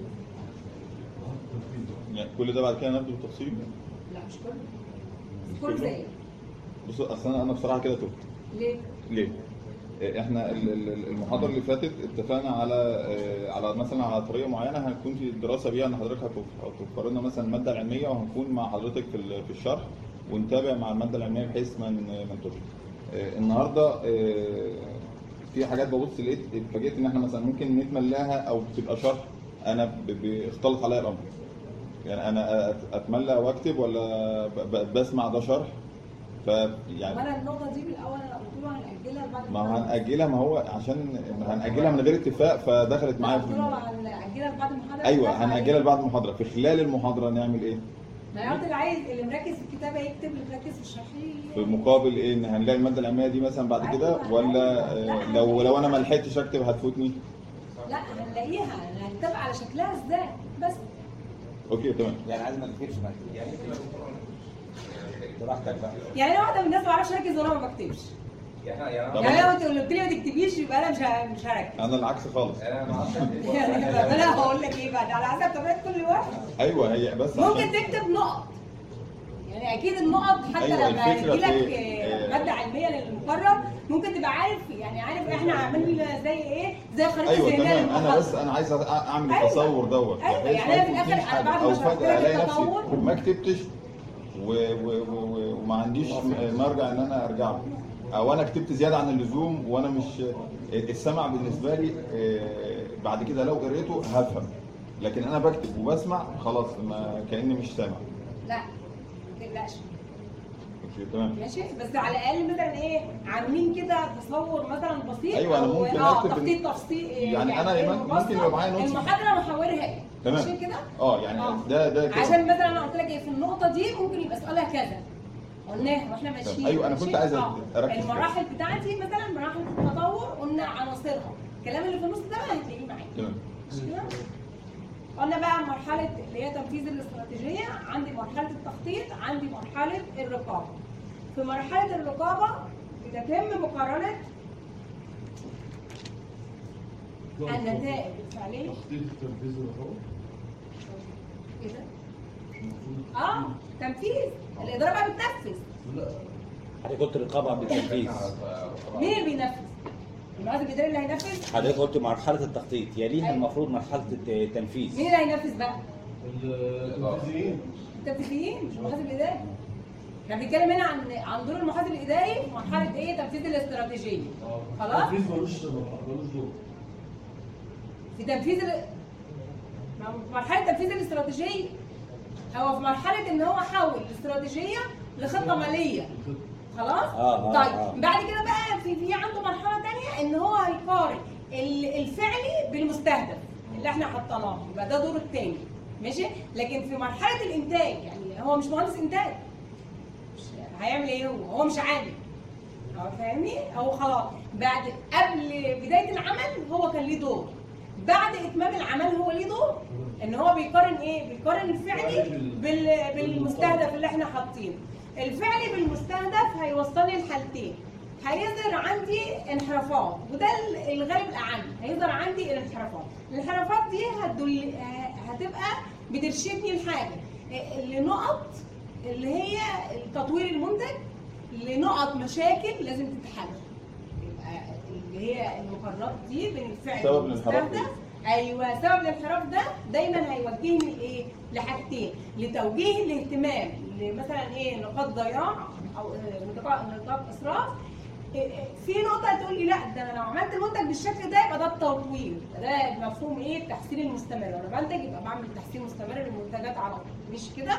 يعني كل ده بعد كده ناخده بالتفصيل؟ لا مش كله. كله زي بص اصل انا انا بصراحه كده تهت. ليه؟ ليه؟ احنا ال- ال- المحاضره اللي فاتت اتفقنا على آه، على مثلا على طريقه معينه هنكون في دراسه بيها ان حضرتك هتوف- هتوفر لنا مثلا الماده العلميه وهنكون مع حضرتك في ال- في الشرح ونتابع مع الماده العلميه بحيث ما ن- ما نتوهش. آه، النهارده آه، في حاجات ببص لقيت اتفاجئت ان احنا مثلا ممكن نتملاها او تبقى شرح انا ب- بيختلط عليا الامر. يعني انا أت- اتملى واكتب ولا ب- ب- بسمع ده شرح فيعني وانا النقطه دي بالاول انا قلت له هنأجلها بعد ما هنأجلها، ما هو عشان هنأجلها من غير اتفاق فدخلت معايا في قلت له هنأجلها بعد المحاضره. ايوه هنأجلها بعد المحاضره. في خلال المحاضره نعمل ايه؟ ما انا قلت اللي عايز اللي مركز في الكتابه يكتب، اللي مركز في الشرح في مقابل ايه؟ ان هنلاقي الماده العلميه دي مثلا بعد كده، ولا آه، لو لو انا ما لحقتش اكتب هتفوتني؟ لا هنلاقيها، هنكتب على شكلها ازاي بس. اوكي تمام. يعني عايز ما تكتبش ما يعني براحتك بقى. يعني انا واحده من الناس ما بعرفش اركز وانا ما بكتبش. يعني يعني طبعاً. يعني لو انت قلت لي ما تكتبيش يبقى انا مش ه- مش هركز. انا العكس خالص. انا ما اعرفش يعني طب انا هقول لك ايه بقى، على حسب طبيعه كل واحد. ايوه هي بس ممكن عشان تكتب نقط، يعني اكيد النقط حتى أيوة، لما الفكرة يجي لك في إيه؟ ماده علميه للمقرر ممكن تبقى عارف، يعني عارف احنا عاملين زي ايه، زي خريطه ايوه ذهنيه تمام. انا للمحاضرة. بس انا عايز أ- اعمل أيوة. التصور دوت. أيوة، بحيث يعني ما أنا في يكون الآخر فيش أنا حاجة. بعد او ما شرحت فجاه لك الاقي التطور. نفسي ما كتبتش و- و- و- وما عنديش مرجع ان انا ارجع له، او انا كتبت زياده عن اللزوم وانا مش السمع بالنسبه لي آه، بعد كده لو قريته هفهم، لكن انا بكتب وبسمع خلاص ما كاني مش سامع. لا ما تقلقش اوكي تمام. ماشي، بس على الاقل مثلا ايه عاملين كده تصور مثلا بسيط. أيوة، أنا أو ممكن اه أكتب تخطيط تفصيل يعني أنا إيه ممكن مبسط. يبقى معايا نوتس. المحاضره محورها ايه تمام. ماشي كده. اه يعني آه. ده ده كده. عشان مثلا انا قلت لك ايه في النقطه دي ممكن يبقى سؤالها كذا قلناها واحنا ماشيين. أيوة، أنا كنت ماشي؟ عايز آه. أركز كده. المراحل بتاعتي مثلا مراحل التطور قلنا عناصرها، الكلام اللي في النص ده بقى هتلاقيه معايا. تمام. مش كده؟ قلنا بقى مرحله اللي هي تنفيذ الاستراتيجيه، عندي مرحله التخطيط، عندي مرحله الرقابه. في مرحله الرقابه بتتم مقارنه النتائج الفعليه. تخطيط التنفيذ الرقابي. ايه ده؟ اه تنفيذ، الاداره بقى بتنفذ. لا حضرتك قلت رقابه بالتنفيذ. مين اللي بينفذ؟ المعهد الاداري اللي هينفذ؟ حضرتك قلت مرحله التخطيط يليها أيوة. المفروض مرحله التنفيذ. مين اللي هينفذ بقى؟ التنفيذيين. التنفيذيين مش المحاسب الاداري. احنا بنتكلم هنا عن عن دور المحاسب الاداري في مرحله ايه؟ تنفيذ الاستراتيجيه. خلاص؟ التنفيذ ملوش ملوش دور. في تنفيذ ال... ما هو في مرحله تنفيذ الاستراتيجيه هو في مرحله ان هو حول الاستراتيجيه لخطه ماليه. خلاص؟ آه، آه، طيب آه. بعد كده بقى في في عنده مرحله ثانيه ان هو هيقارن ال- الفعلي بالمستهدف اللي احنا حطيناه، يبقى ده دور الثاني. ماشي؟ لكن في مرحله الانتاج يعني هو مش مهندس انتاج. مش هيعمل ايه هو؟ هو مش عامل. هو فاهمني؟ هو خلاص بعد قبل بدايه العمل هو كان ليه دور. بعد اتمام العمل هو ليه دور ان هو بيقارن ايه؟ بيقارن الفعلي بال- بالمستهدف اللي احنا حاطينه. الفعلي بالمستهدف هيوصلني لحالتين، هيظهر عندي انحرافات وده الغالب الاعم، هيظهر عندي الانحرافات. الانحرافات دي هتدل هتبقى بترشدني لحاجه لنقط اللي هي تطوير المنتج، لنقط مشاكل لازم تتحل. يبقى اللي هي المقارنات دي بين الفعل سبب الانحراف والمستهدف. ايوه سبب الانحراف ده دايما هيوجهني لايه؟ لحاجتين، لتوجيه الاهتمام لمثلا ايه نقاط ضياع او نقاط نقاط اسراف. في نقطه هتقول لي لا ده انا لو عملت المنتج بالشكل ده يبقى ده التطوير، ده مفهوم ايه؟ التحسين المستمر، انا بنتج يبقى بعمل تحسين مستمر للمنتجات على طول، مش كده؟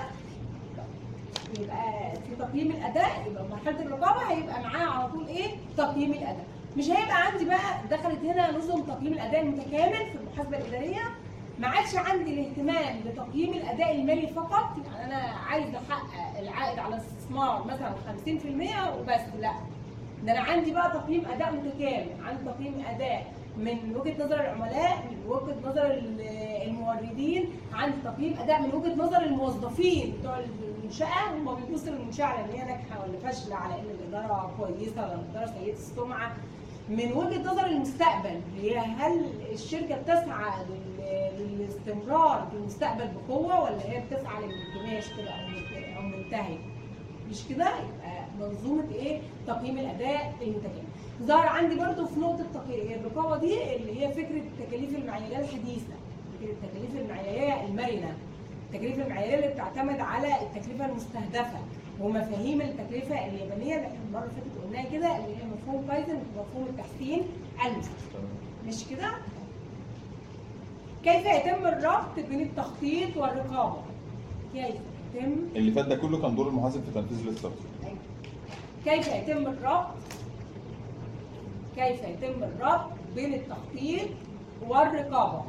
يبقى في تقييم الاداء، يبقى مرحله الرقابه هيبقى معاه على طول ايه؟ تقييم الاداء. مش هيبقى عندي بقى دخلت هنا نظم تقييم الاداء المتكامل في المحاسبه الاداريه، ما عادش عندي الاهتمام بتقييم الاداء المالي فقط، يعني انا عايز احقق العائد على الاستثمار مثلا خمسين في المية وبس، لا ده انا عندي بقى تقييم اداء متكامل، عندي تقييم اداء من وجهه نظر العملاء، من وجهه نظر الموردين، عندي تقييم اداء من وجهه نظر الموظفين بتوع المنشاه، هم بيبصوا للمنشاه على ان هي ناجحه ولا فاشله، على ان الاداره كويسه ولا الاداره سيئه السمعه. من وجهه نظر المستقبل هي هل الشركه بتسعى للاستمرار في المستقبل بقوه ولا هي بتسعى للانكماش كده او منتهي؟ مش كده؟ يبقى منظومه ايه؟ تقييم الاداء المتكامل. ظهر عندي برضو في نقطه الرقابه دي اللي هي فكره التكاليف المعياريه الحديثه، فكره التكاليف المعياريه المرنه، التكاليف المعياريه اللي بتعتمد على التكلفه المستهدفه ومفاهيم التكلفه اليابانيه اللي احنا المره اللي فاتت قلناها كده، اللي هي مفهوم كايزن ومفهوم التحسين المستمر. مش كده؟ كيف يتم الربط بين التخطيط والرقابه؟ كيف يتم؟ اللي فات ده كله كان دور المحاسب في تنفيذ الاستراتيجيه. كيف يتم الربط كيف يتم الربط بين التخطيط والرقابة؟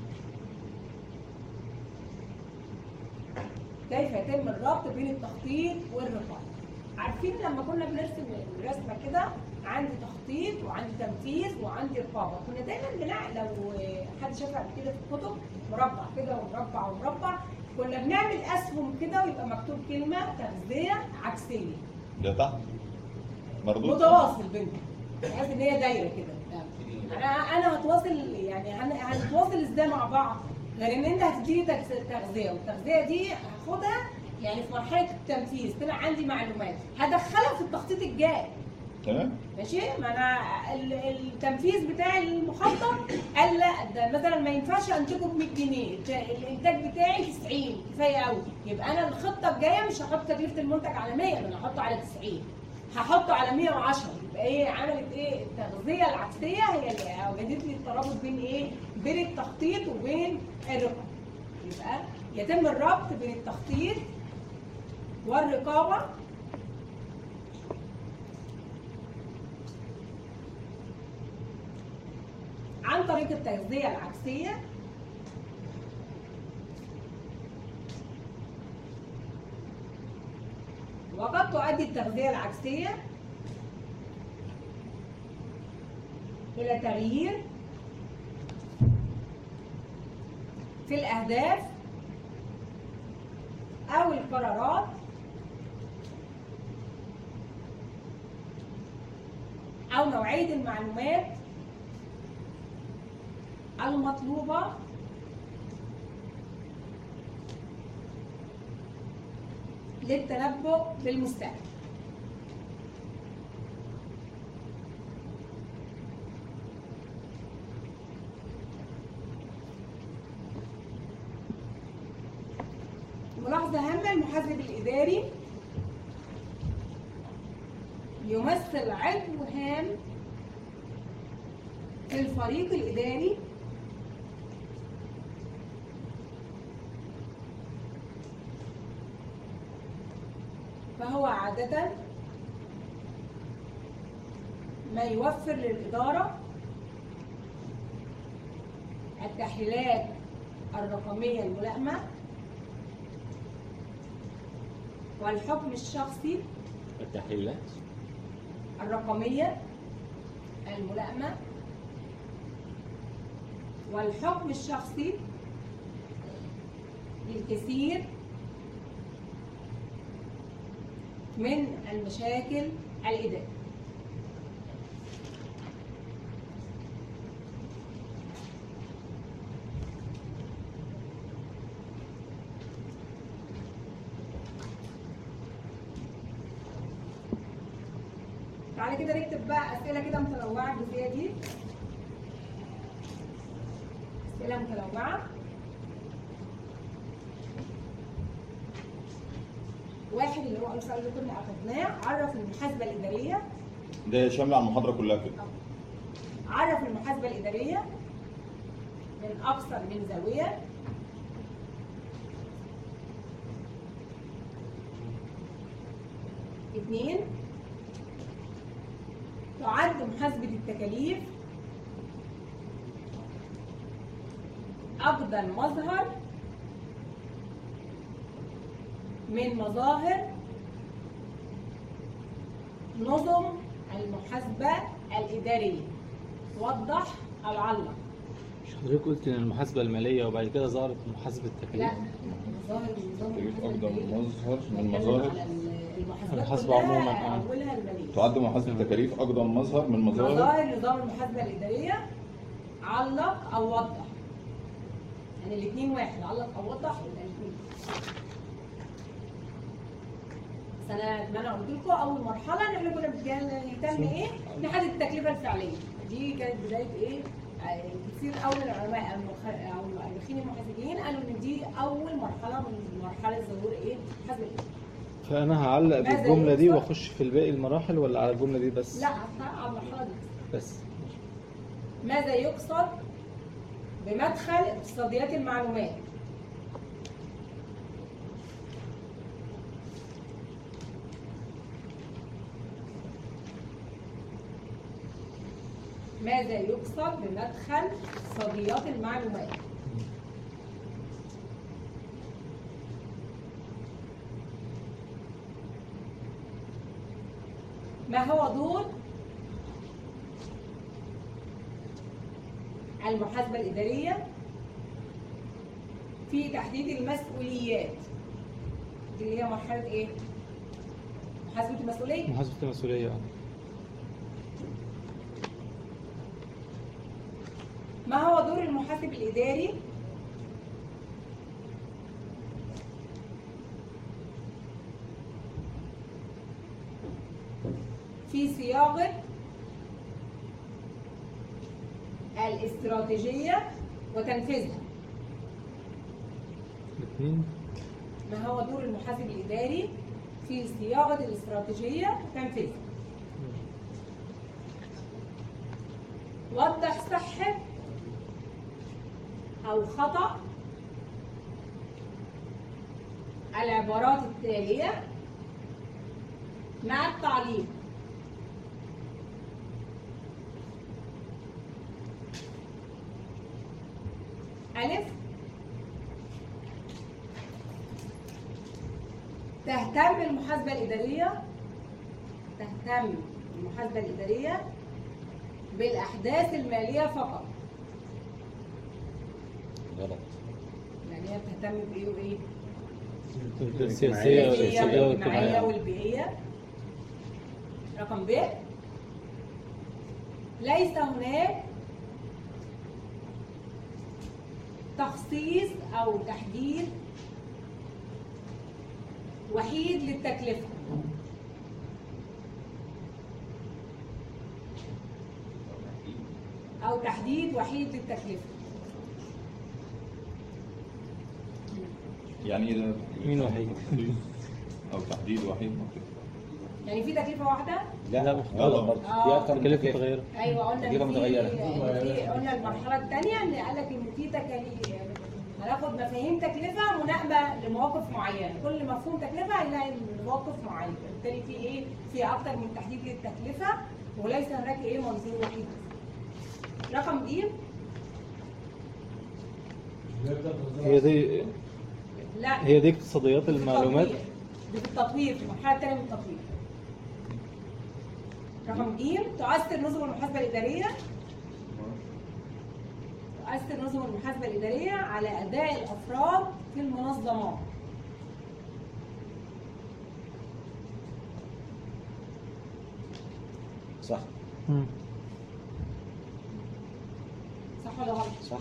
كيف يتم الربط بين التخطيط والرقابة؟ عارفين لما كنا بنرسم الرسمة كده، عندي تخطيط وعندي تنفيذ وعندي رقابة، كنا دايما بنعمل، لو حد شافها قبل كده في الكتب، مربع كده ومربع ومربع، كنا بنعمل أسهم كده ويبقى مكتوب كلمة تغذية عكسية. ده تحت مردود متواصل بينهم، بحيث ان هي دايره كده. انا انا هتواصل، يعني هن- هنتواصل ازاي مع بعض؟ غير ان انت هتديني تغذ- تغذيه، والتغذيه دي هاخدها يعني في مرحله التنفيذ، طلع عندي معلومات هدخلها في التخطيط الجاي. تمام. ماشي؟ ما انا ال- التنفيذ بتاع المخطط قال لا، ده مثلا ما ينفعش انتجه ب مية جنيه، الانتاج بتاعي تسعين كفايه قوي، يبقى انا الخطه الجايه مش هحط تكلفه المنتج على مية، انا هحطه على تسعين، هحطه على مية وعشرة. يبقى ايه عملت ايه؟ التغذيه العكسيه هي اللي اوجدت لي الترابط بين ايه؟ بين التخطيط وبين الرقابه. يبقى يتم الربط بين التخطيط والرقابه عن طريق التغذيه العكسيه وقد تؤدي التغذية العكسية إلى تغيير في الأهداف أو القرارات أو نوعية المعلومات المطلوبة للتنبؤ بالمستقبل. ملاحظة هامة: المحاسب الإداري يمثل عضو هام في الفريق الإداري فهو عادة ما يوفر للإدارة التحليلات الرقمية الملائمة والحكم الشخصي التحليلات الرقمية الملائمة والحكم الشخصي للكثير من المشاكل الإدارية. تعالى كده نكتب بقى أسئلة كده متنوعة الجزئية دي. أسئلة متنوعة. واحد اللي هو السؤال اللي كنا أخدناه، عرف المحاسبة الإدارية. ده شامل على المحاضرة كلها كده. عرف المحاسبة الإدارية من أكثر من زاوية. اثنين، تعد محاسبة التكاليف أقدم مظهر من مظاهر نظم المحاسبة الإدارية. وضح أو علق. مش حضرتك قلت ان المحاسبه الماليه وبعد كده ظهرت محاسبه التكاليف؟ لا، مظاهر نظام تكاليف المحاسبة أقدم الإدارية. مظهر من بتكلم مظاهر على المحاسبات المحاسبة كلها، عموماً، آه. أولها المالية. تعد محاسبة التكاليف أقدم مظهر من مظاهر مظاهر نظام المحاسبة الإدارية. علق أو وضح، يعني الاثنين واحد، علق أو وضح يبقى الاثنين. بس أنا ما أنا قلت لكم أول مرحلة إن إحنا كنا بنهتم إيه؟ نحدد التكلفة الفعلية. دي كانت بداية إيه؟ آه، كتير قوي من العلماء المخ- أو المؤرخين المحاسبيين قالوا إن دي أول مرحلة من مرحلة ظهور إيه؟ المحاسبة الإدارية. فانا هعلق ماذا بالجمله دي يحصل؟ واخش في الباقي المراحل ولا على الجمله دي بس؟ لا، على المرحلة دي. بس. ماذا يقصد بمدخل اقتصاديات المعلومات؟ ماذا يقصد بمدخل اقتصاديات المعلومات؟ ما هو دور المحاسبة الإدارية في تحديد المسؤوليات؟ دي اللي هي مرحلة إيه؟ محاسبة المسؤولية. محاسبة المسؤولية. ما هو دور المحاسب الإداري في صياغة الاستراتيجية وتنفيذها؟ الاثنين. ما هو دور المحاسب الإداري في صياغة الاستراتيجية وتنفيذها؟ وضح صحة أو خطأ العبارات التالية مع التعليق. ألف، تهتم المحاسبة الإدارية تهتم المحاسبة الإدارية بالأحداث المالية فقط. غلط. يعني هي بتهتم بإيه وإيه؟ السياسية السياسية والاجتماعية والاجتماعية والبيئية. والبيئية. رقم ب، ليس هناك تخصيص أو تحديد وحيد للتكلفة. أو تحديد وحيد للتكلفة. يعني ايه ده؟ مين وحيد؟ او تحديد وحيد. يعني في تكلفة واحدة؟ لا لا، غلط برضه. آه. في اكتر من تكلفة تكلفة. متغيرة. ايوه قلنا تكلفة إن في- متغيرة. إن في قلنا المرحله الثانيه ان قال لك ان في تكاليف، هناخد مفاهيم تكلفه مناسبه لمواقف معينه، كل مفهوم تكلفه هنلاقي مواقف معينه، بالتالي في ايه؟ في اكتر من تحديد للتكلفه وليس هناك ايه منظور وحيد. رقم ج، هي دي لا هي دي اقتصاديات المعلومات. دي في التطوير، في المرحله الثانيه من التطوير. رقم ج، تؤثر نظم المحاسبه الاداريه تؤثر نظم المحاسبه الاداريه على اداء الافراد في المنظمات. صح. مم. صح ولا غلط؟ صح.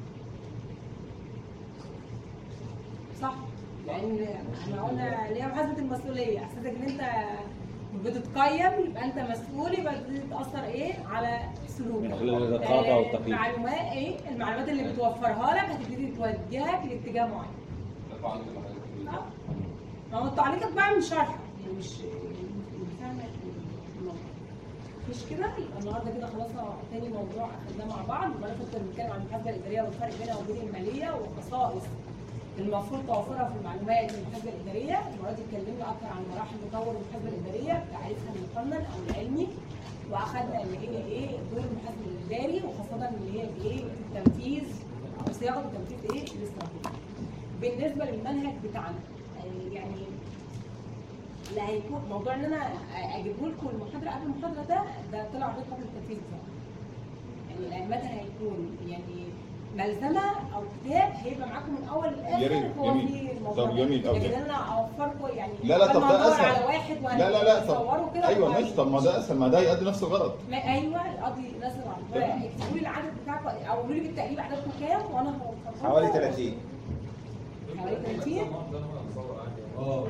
صح، لان احنا قلنا اللي هي محاسبه المسؤوليه، احساسك ان انت بتتقيم يبقى انت مسؤول، يبقى دي بتاثر ايه على سلوكك من خلال الرقابة والتقييم. المعلومات ايه المعلومات اللي بتوفرها لك هتبتدي توجهك لاتجاه معين. اه ما هو تعليقك بقى مش شرح، يعني مش مش فاهمه الموضوع. مش كده؟ يبقى النهارده كده خلصنا تاني موضوع اخدناه مع بعض، وبقى كنت بنتكلم عن المحاسبه الاداريه والفرق بينها وبين الماليه وخصائص المفروض توفرها في المعلومات في المحاسبه الاداريه. المره دي اتكلمنا اكتر عن مراحل تطور المحاسبه الاداريه، تعريفها المقنن او العلمي، واخدنا اللي هي ايه دور المحاسب الاداري، وخاصه اللي هي ايه التنفيذ او صياغه وتنفيذ ايه الاستراتيجيه. بالنسبه للمنهج بتاعنا يعني اللي هيكون موضوع ان انا اجيبه لكم المحاضره قبل المحاضره ده ده طلع عليه قبل التنفيذ بتاعه. يعني المتن هيكون يعني ملزمه او كتاب هيبقى معاكم من اول يا للاخر. ريت، هو جميل. في الموضوع طب ده. جميل أوي. لكن انا اوفركم يعني لا لا، طب لما ده ندور اسهل. على واحد لا لا لا، وهنصوره طب كده ايوه هيبقى ماشي، طب ما ده اسهل، ما ده يؤدي نفس الغرض. ما ايوه القاضي نازل على تمام. اكتبوا لي العدد بتاعكم او قولوا لي بالتقريب عددكم كام وانا هوفركم. حوالي ثلاثين. حوالي ثلاثين. اه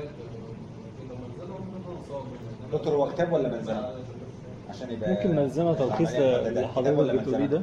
دكتور هو كتاب ولا ملزمه؟ عشان يبقى ممكن ملزمة تلخيص اللي حضرتك بتقوليه ده.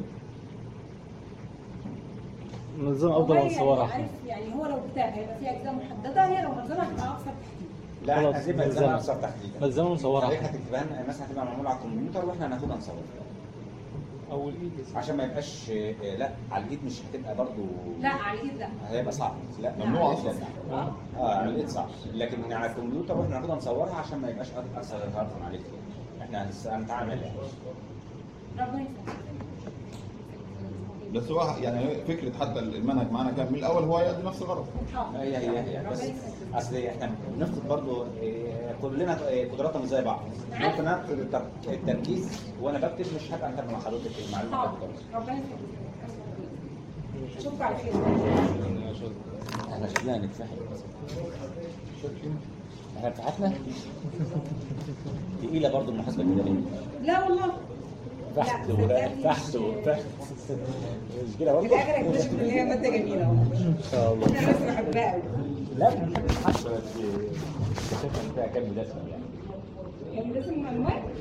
ملزمة أفضل والله نصورها يعني احنا. عارف يعني هو لو كتاب هيبقى فيه اجزاء محدده، هي لو ملزمه هتبقى اكثر تحديد. لا احنا خلاص، هنجيب ملزمه ملزمة. اكثر تحديدا. ملزمة نصورها حضرتك احنا. هتكتبها لنا مثلا هتبقى معموله على الكمبيوتر واحنا هناخدها نصورها. أو الإيد. عشان ما يبقاش لا على الايد مش هتبقى برضو. لا على الايد لا. هيبقى صعب. لا ممنوع على الإيد أصلاً. لا. اه اه على الايد صعب، لكن على الكمبيوتر واحنا هناخدها نصورها عشان ما يبقاش اكثر هارفا عليك يعني. احنا هنس- هنتعامل يعني. ربنا يسلمك. بس هو يعني فكره حتى المنهج معانا كان من الاول هو يؤدي نفس الغرض. هي هي هي بس اصل احنا بنفرض برضه إيه، كلنا إيه، قدراتنا مش زي بعض. ممكن نفرض التر- التركيز وانا بكتب مش هبقى انت مع حضرتك المعلومه حاضر. بتاعتك. ربنا يسلمك. اشوفك على خير. احنا شكلنا هنتفحم. احنا فتحتنا تقيله برضه المحاسبه الاداريه. لا والله. فحت لا، ولا صدقني فحت مش- وفحت مش كده في برضه؟ الاخر اكتشف ان هي ماده جميله والله. ان شاء الله. انا بس بحبها قوي. لا انا بحب المحاسبه بس شايف ان فيها كام دسمه يعني. يعني لازم معلومات.